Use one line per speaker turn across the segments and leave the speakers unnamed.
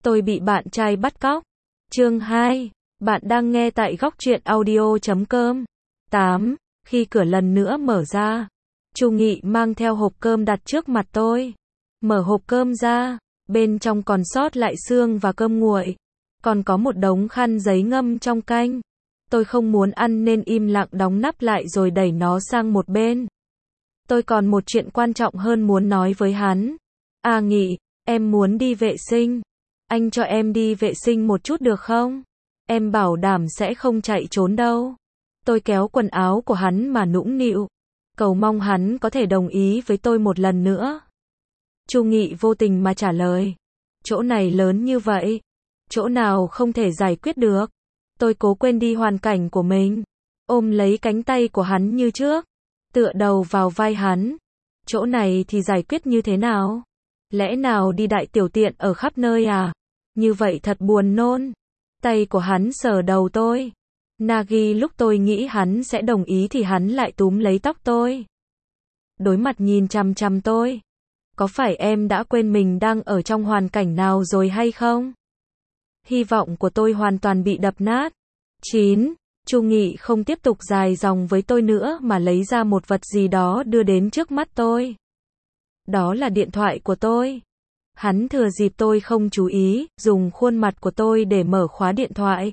Tôi bị bạn trai bắt cóc. Chương 2. Bạn đang nghe tại góc truyện audio.com. 8. Khi cửa lần nữa mở ra, Chu Nghị mang theo hộp cơm đặt trước mặt tôi. Mở hộp cơm ra, bên trong còn sót lại xương và cơm nguội. Còn có một đống khăn giấy ngâm trong canh. Tôi không muốn ăn nên im lặng đóng nắp lại rồi đẩy nó sang một bên. Tôi còn một chuyện quan trọng hơn muốn nói với hắn. À Nghị, em muốn đi vệ sinh. Anh cho em đi vệ sinh một chút được không? Em bảo đảm sẽ không chạy trốn đâu. Tôi kéo quần áo của hắn mà nũng nịu, cầu mong hắn có thể đồng ý với tôi một lần nữa. Chu Nghị vô tình mà trả lời. Chỗ này lớn như vậy, chỗ nào không thể giải quyết được. Tôi cố quên đi hoàn cảnh của mình, ôm lấy cánh tay của hắn như trước, tựa đầu vào vai hắn. Chỗ này thì giải quyết như thế nào? Lẽ nào đi đại tiểu tiện ở khắp nơi à? Như vậy thật buồn nôn. Tay của hắn sờ đầu tôi. Nagi lúc tôi nghĩ hắn sẽ đồng ý thì hắn lại túm lấy tóc tôi. Đối mặt nhìn chằm chằm tôi. Có phải em đã quên mình đang ở trong hoàn cảnh nào rồi hay không? Hy vọng của tôi hoàn toàn bị đập nát. 9. Chu Nghị không tiếp tục dài dòng với tôi nữa mà lấy ra một vật gì đó đưa đến trước mắt tôi. Đó là điện thoại của tôi. Hắn thừa dịp tôi không chú ý, dùng khuôn mặt của tôi để mở khóa điện thoại.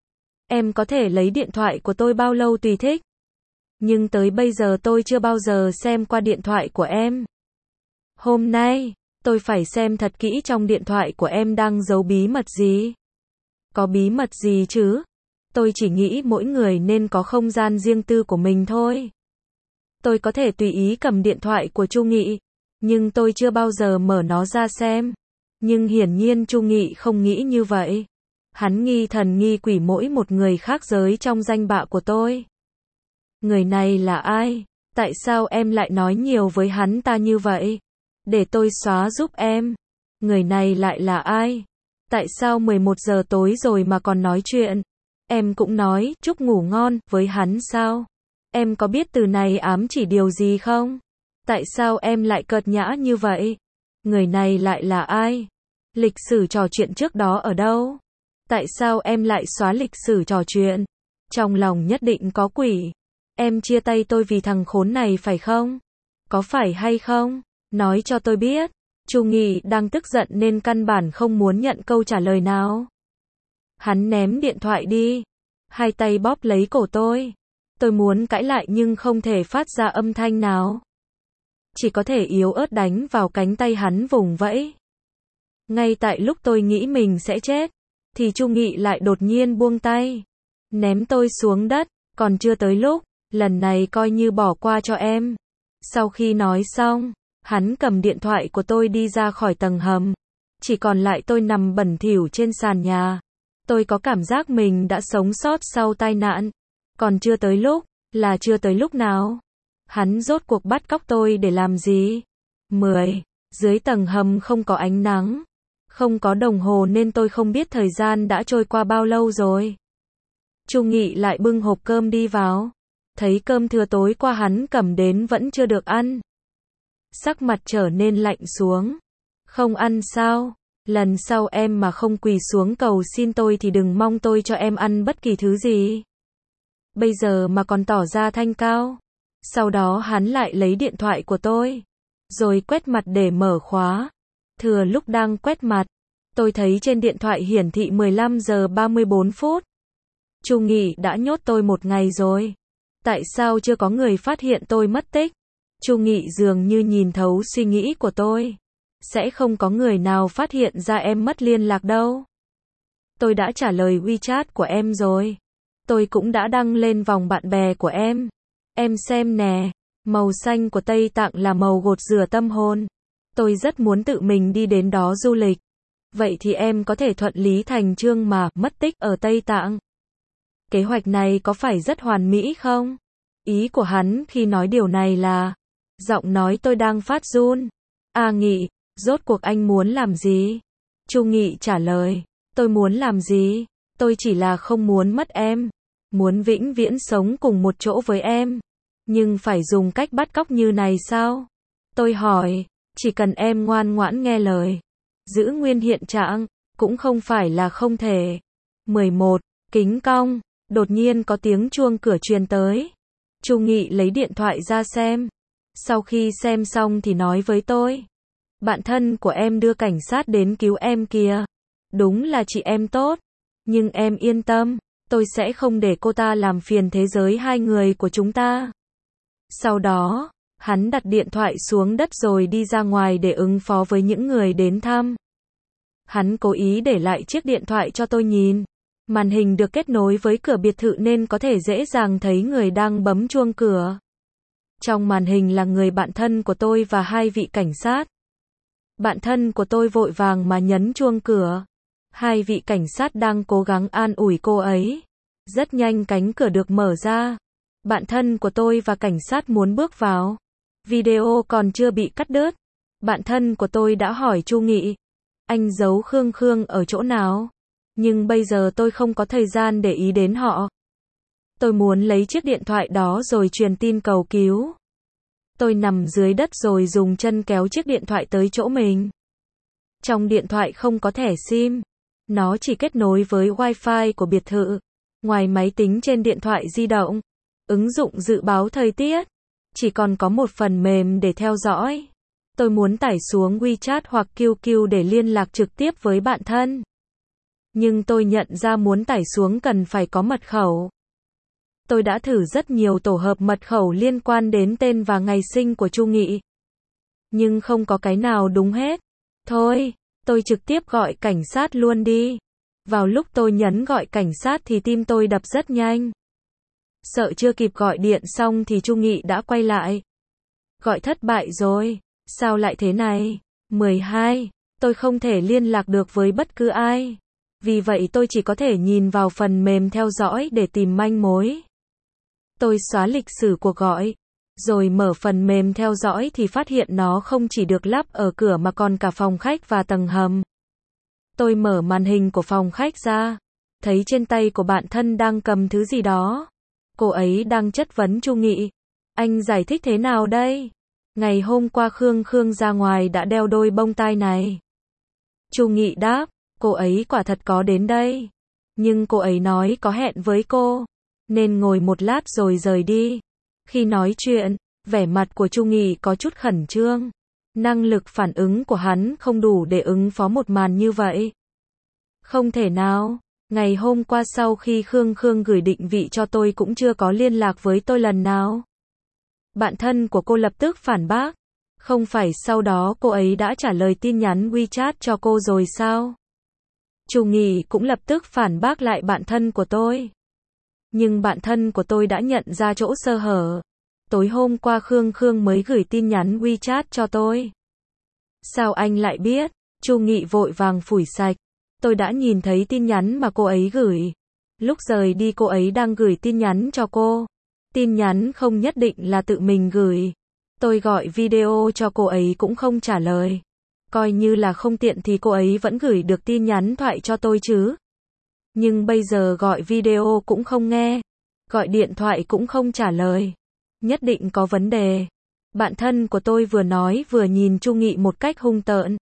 Em có thể lấy điện thoại của tôi bao lâu tùy thích. Nhưng tới bây giờ tôi chưa bao giờ xem qua điện thoại của em. Hôm nay, tôi phải xem thật kỹ trong điện thoại của em đang giấu bí mật gì. Có bí mật gì chứ? Tôi chỉ nghĩ mỗi người nên có không gian riêng tư của mình thôi. Tôi có thể tùy ý cầm điện thoại của Chu Nghị, nhưng tôi chưa bao giờ mở nó ra xem. Nhưng hiển nhiên Chu Nghị không nghĩ như vậy. Hắn nghi thần nghi quỷ mỗi một người khác giới trong danh bạ của tôi. Người này là ai? Tại sao em lại nói nhiều với hắn ta như vậy? Để tôi xóa giúp em. Người này lại là ai? Tại sao 11 giờ tối rồi mà còn nói chuyện? Em cũng nói chúc ngủ ngon với hắn sao? Em có biết từ này ám chỉ điều gì không? Tại sao em lại cợt nhã như vậy? Người này lại là ai? Lịch sử trò chuyện trước đó ở đâu? Tại sao em lại xóa lịch sử trò chuyện? Trong lòng nhất định có quỷ. Em chia tay tôi vì thằng khốn này phải không? Có phải hay không? Nói cho tôi biết. Chu Nghị đang tức giận nên căn bản không muốn nhận câu trả lời nào. Hắn ném điện thoại đi. Hai tay bóp lấy cổ tôi. Tôi muốn cãi lại nhưng không thể phát ra âm thanh nào. Chỉ có thể yếu ớt đánh vào cánh tay hắn vùng vẫy. Ngay tại lúc tôi nghĩ mình sẽ chết, thì Chu Nghị lại đột nhiên buông tay. Ném tôi xuống đất, còn chưa tới lúc, lần này coi như bỏ qua cho em. Sau khi nói xong, hắn cầm điện thoại của tôi đi ra khỏi tầng hầm. Chỉ còn lại tôi nằm bẩn thỉu trên sàn nhà. Tôi có cảm giác mình đã sống sót sau tai nạn. Còn chưa tới lúc, là chưa tới lúc nào? Hắn rốt cuộc bắt cóc tôi để làm gì? 10. Dưới tầng hầm không có ánh nắng. Không có đồng hồ nên tôi không biết thời gian đã trôi qua bao lâu rồi. Chu Nghị lại bưng hộp cơm đi vào. Thấy cơm thừa tối qua hắn cầm đến vẫn chưa được ăn. Sắc mặt trở nên lạnh xuống. Không ăn sao? Lần sau em mà không quỳ xuống cầu xin tôi thì đừng mong tôi cho em ăn bất kỳ thứ gì. Bây giờ mà còn tỏ ra thanh cao. Sau đó hắn lại lấy điện thoại của tôi, rồi quét mặt để mở khóa. Thừa lúc đang quét mặt, tôi thấy trên điện thoại hiển thị 15 giờ 34 phút. Chu Nghị đã nhốt tôi một ngày rồi. Tại sao chưa có người phát hiện tôi mất tích? Chu Nghị dường như nhìn thấu suy nghĩ của tôi. Sẽ không có người nào phát hiện ra em mất liên lạc đâu. Tôi đã trả lời WeChat của em rồi. Tôi cũng đã đăng lên vòng bạn bè của em. Em xem nè, màu xanh của Tây Tạng là màu gột rửa tâm hồn. Tôi rất muốn tự mình đi đến đó du lịch. Vậy thì em có thể thuận lý thành chương mà mất tích ở Tây Tạng. Kế hoạch này có phải rất hoàn mỹ không? Ý của hắn khi nói điều này là, giọng nói tôi đang phát run. À Nghị, rốt cuộc anh muốn làm gì? Chu Nghị trả lời, tôi muốn làm gì? Tôi chỉ là không muốn mất em. Muốn vĩnh viễn sống cùng một chỗ với em. Nhưng phải dùng cách bắt cóc như này sao? Tôi hỏi, chỉ cần em ngoan ngoãn nghe lời, giữ nguyên hiện trạng, cũng không phải là không thể. 11. Kính cong. Đột nhiên có tiếng chuông cửa truyền tới. Chu Nghị lấy điện thoại ra xem. Sau khi xem xong thì nói với tôi. Bạn thân của em đưa cảnh sát đến cứu em kìa. Đúng là chị em tốt. Nhưng em yên tâm, tôi sẽ không để cô ta làm phiền thế giới hai người của chúng ta. Sau đó, hắn đặt điện thoại xuống đất rồi đi ra ngoài để ứng phó với những người đến thăm. Hắn cố ý để lại chiếc điện thoại cho tôi nhìn. Màn hình được kết nối với cửa biệt thự nên có thể dễ dàng thấy người đang bấm chuông cửa. Trong màn hình là người bạn thân của tôi và hai vị cảnh sát. Bạn thân của tôi vội vàng mà nhấn chuông cửa. Hai vị cảnh sát đang cố gắng an ủi cô ấy. Rất nhanh cánh cửa được mở ra. Bạn thân của tôi và cảnh sát muốn bước vào. Video còn chưa bị cắt đứt. Bạn thân của tôi đã hỏi Chu Nghị. Anh giấu Khương Khương ở chỗ nào? Nhưng bây giờ tôi không có thời gian để ý đến họ. Tôi muốn lấy chiếc điện thoại đó rồi truyền tin cầu cứu. Tôi nằm dưới đất rồi dùng chân kéo chiếc điện thoại tới chỗ mình. Trong điện thoại không có thẻ SIM. Nó chỉ kết nối với Wi-Fi của biệt thự. Ngoài máy tính trên điện thoại di động, ứng dụng dự báo thời tiết, chỉ còn có một phần mềm để theo dõi. Tôi muốn tải xuống WeChat hoặc QQ để liên lạc trực tiếp với bạn thân. Nhưng tôi nhận ra muốn tải xuống cần phải có mật khẩu. Tôi đã thử rất nhiều tổ hợp mật khẩu liên quan đến tên và ngày sinh của Chu Nghị. Nhưng không có cái nào đúng hết. Thôi, tôi trực tiếp gọi cảnh sát luôn đi. Vào lúc tôi nhấn gọi cảnh sát thì tim tôi đập rất nhanh. Sợ chưa kịp gọi điện xong thì Chu Nghị đã quay lại. Gọi thất bại rồi. Sao lại thế này? 12. Tôi không thể liên lạc được với bất cứ ai. Vì vậy tôi chỉ có thể nhìn vào phần mềm theo dõi để tìm manh mối. Tôi xóa lịch sử cuộc gọi. Rồi mở phần mềm theo dõi thì phát hiện nó không chỉ được lắp ở cửa mà còn cả phòng khách và tầng hầm. Tôi mở màn hình của phòng khách ra. Thấy trên tay của bạn thân đang cầm thứ gì đó. Cô ấy đang chất vấn Chu Nghị. Anh giải thích thế nào đây? Ngày hôm qua Khương Khương ra ngoài đã đeo đôi bông tai này. Chu Nghị đáp. Cô ấy quả thật có đến đây. Nhưng cô ấy nói có hẹn với cô. Nên ngồi một lát rồi rời đi. Khi nói chuyện, vẻ mặt của Chu Nghị có chút khẩn trương. Năng lực phản ứng của hắn không đủ để ứng phó một màn như vậy. Không thể nào. Ngày hôm qua sau khi Khương Khương gửi định vị cho tôi cũng chưa có liên lạc với tôi lần nào. Bạn thân của cô lập tức phản bác. Không phải sau đó cô ấy đã trả lời tin nhắn WeChat cho cô rồi sao? Chu Nghị cũng lập tức phản bác lại bạn thân của tôi. Nhưng bạn thân của tôi đã nhận ra chỗ sơ hở. Tối hôm qua Khương Khương mới gửi tin nhắn WeChat cho tôi. Sao anh lại biết? Chu Nghị vội vàng phủi sạch. Tôi đã nhìn thấy tin nhắn mà cô ấy gửi. Lúc rời đi cô ấy đang gửi tin nhắn cho cô. Tin nhắn không nhất định là tự mình gửi. Tôi gọi video cho cô ấy cũng không trả lời. Coi như là không tiện thì cô ấy vẫn gửi được tin nhắn thoại cho tôi chứ. Nhưng bây giờ gọi video cũng không nghe. Gọi điện thoại cũng không trả lời. Nhất định có vấn đề. Bạn thân của tôi vừa nói vừa nhìn Chu Nghị một cách hung tợn.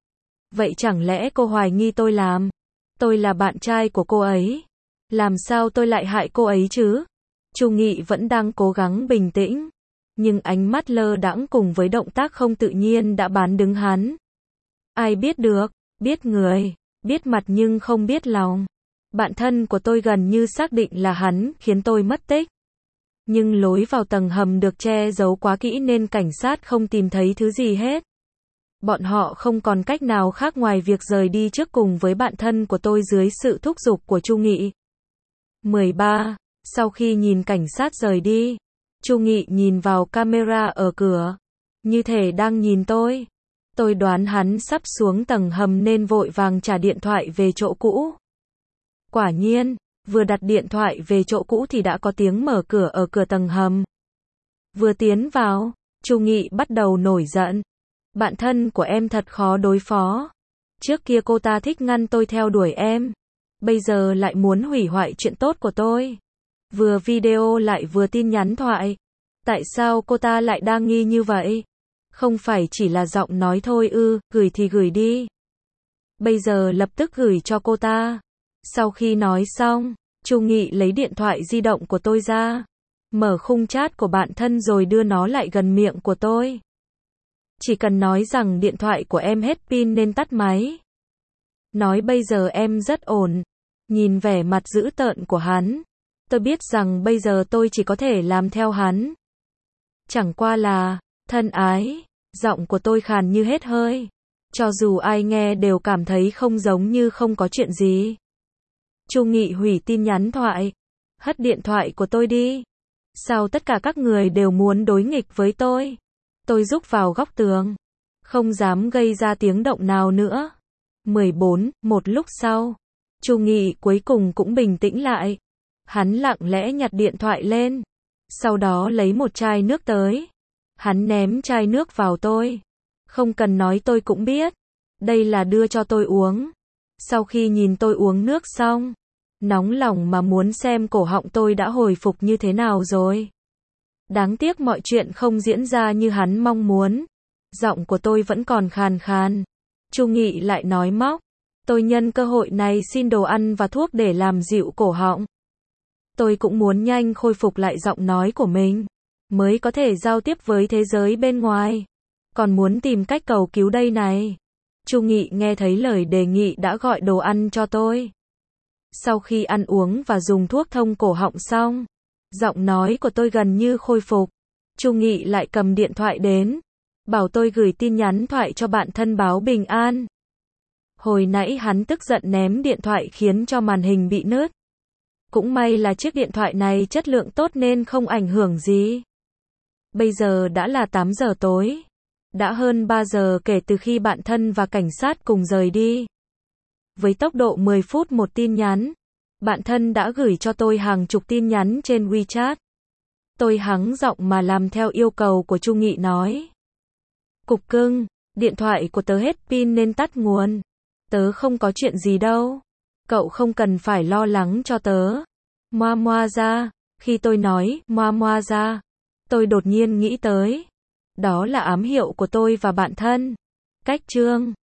Vậy chẳng lẽ cô hoài nghi tôi làm? Tôi là bạn trai của cô ấy. Làm sao tôi lại hại cô ấy chứ? Chu Nghị vẫn đang cố gắng bình tĩnh. Nhưng ánh mắt lơ đãng cùng với động tác không tự nhiên đã bán đứng hắn. Ai biết được, biết người, biết mặt nhưng không biết lòng. Bạn thân của tôi gần như xác định là hắn khiến tôi mất tích. Nhưng lối vào tầng hầm được che giấu quá kỹ nên cảnh sát không tìm thấy thứ gì hết. Bọn họ không còn cách nào khác ngoài việc rời đi trước cùng với bạn thân của tôi dưới sự thúc giục của Chu Nghị. 13. Sau khi nhìn cảnh sát rời đi, Chu Nghị nhìn vào camera ở cửa. Như thể đang nhìn tôi. Tôi đoán hắn sắp xuống tầng hầm nên vội vàng trả điện thoại về chỗ cũ. Quả nhiên, vừa đặt điện thoại về chỗ cũ thì đã có tiếng mở cửa ở cửa tầng hầm. Vừa tiến vào, Chu Nghị bắt đầu nổi giận. Bạn thân của em thật khó đối phó. Trước kia cô ta thích ngăn tôi theo đuổi em. Bây giờ lại muốn hủy hoại chuyện tốt của tôi. Vừa video lại vừa tin nhắn thoại. Tại sao cô ta lại đa nghi như vậy? Không phải chỉ là giọng nói thôi ư, gửi thì gửi đi. Bây giờ lập tức gửi cho cô ta. Sau khi nói xong, Chu Nghị lấy điện thoại di động của tôi ra, mở khung chat của bạn thân rồi đưa nó lại gần miệng của tôi. Chỉ cần nói rằng điện thoại của em hết pin nên tắt máy. Nói bây giờ em rất ổn. Nhìn vẻ mặt dữ tợn của hắn, tôi biết rằng bây giờ tôi chỉ có thể làm theo hắn. Chẳng qua là, thân ái, giọng của tôi khàn như hết hơi. Cho dù ai nghe đều cảm thấy không giống như không có chuyện gì. Chu Nghị hủy tin nhắn thoại. Hất điện thoại của tôi đi. Sao tất cả các người đều muốn đối nghịch với tôi? Tôi rúc vào góc tường. Không dám gây ra tiếng động nào nữa. 14, một lúc sau. Chu Nghị cuối cùng cũng bình tĩnh lại. Hắn lặng lẽ nhặt điện thoại lên. Sau đó lấy một chai nước tới. Hắn ném chai nước vào tôi. Không cần nói tôi cũng biết. Đây là đưa cho tôi uống. Sau khi nhìn tôi uống nước xong, nóng lòng mà muốn xem cổ họng tôi đã hồi phục như thế nào rồi. Đáng tiếc mọi chuyện không diễn ra như hắn mong muốn. Giọng của tôi vẫn còn khàn khàn. Chu Nghị lại nói móc. Tôi nhân cơ hội này xin đồ ăn và thuốc để làm dịu cổ họng. Tôi cũng muốn nhanh khôi phục lại giọng nói của mình, mới có thể giao tiếp với thế giới bên ngoài. Còn muốn tìm cách cầu cứu đây này. Chu Nghị nghe thấy lời đề nghị đã gọi đồ ăn cho tôi. Sau khi ăn uống và dùng thuốc thông cổ họng xong, giọng nói của tôi gần như khôi phục. Chu Nghị lại cầm điện thoại đến, bảo tôi gửi tin nhắn thoại cho bạn thân báo bình an. Hồi nãy hắn tức giận ném điện thoại khiến cho màn hình bị nứt. Cũng may là chiếc điện thoại này chất lượng tốt nên không ảnh hưởng gì. Bây giờ đã là 8 giờ tối. Đã hơn 3 giờ kể từ khi bạn thân và cảnh sát cùng rời đi. Với tốc độ 10 phút một tin nhắn, bạn thân đã gửi cho tôi hàng chục tin nhắn trên WeChat. Tôi hắng giọng mà làm theo yêu cầu của Chu Nghị nói. Cục cưng, điện thoại của tớ hết pin nên tắt nguồn. Tớ không có chuyện gì đâu. Cậu không cần phải lo lắng cho tớ. Moa moa ra. Khi tôi nói moa moa ra, tôi đột nhiên nghĩ tới. Đó là ám hiệu của tôi và bạn thân. Cách chương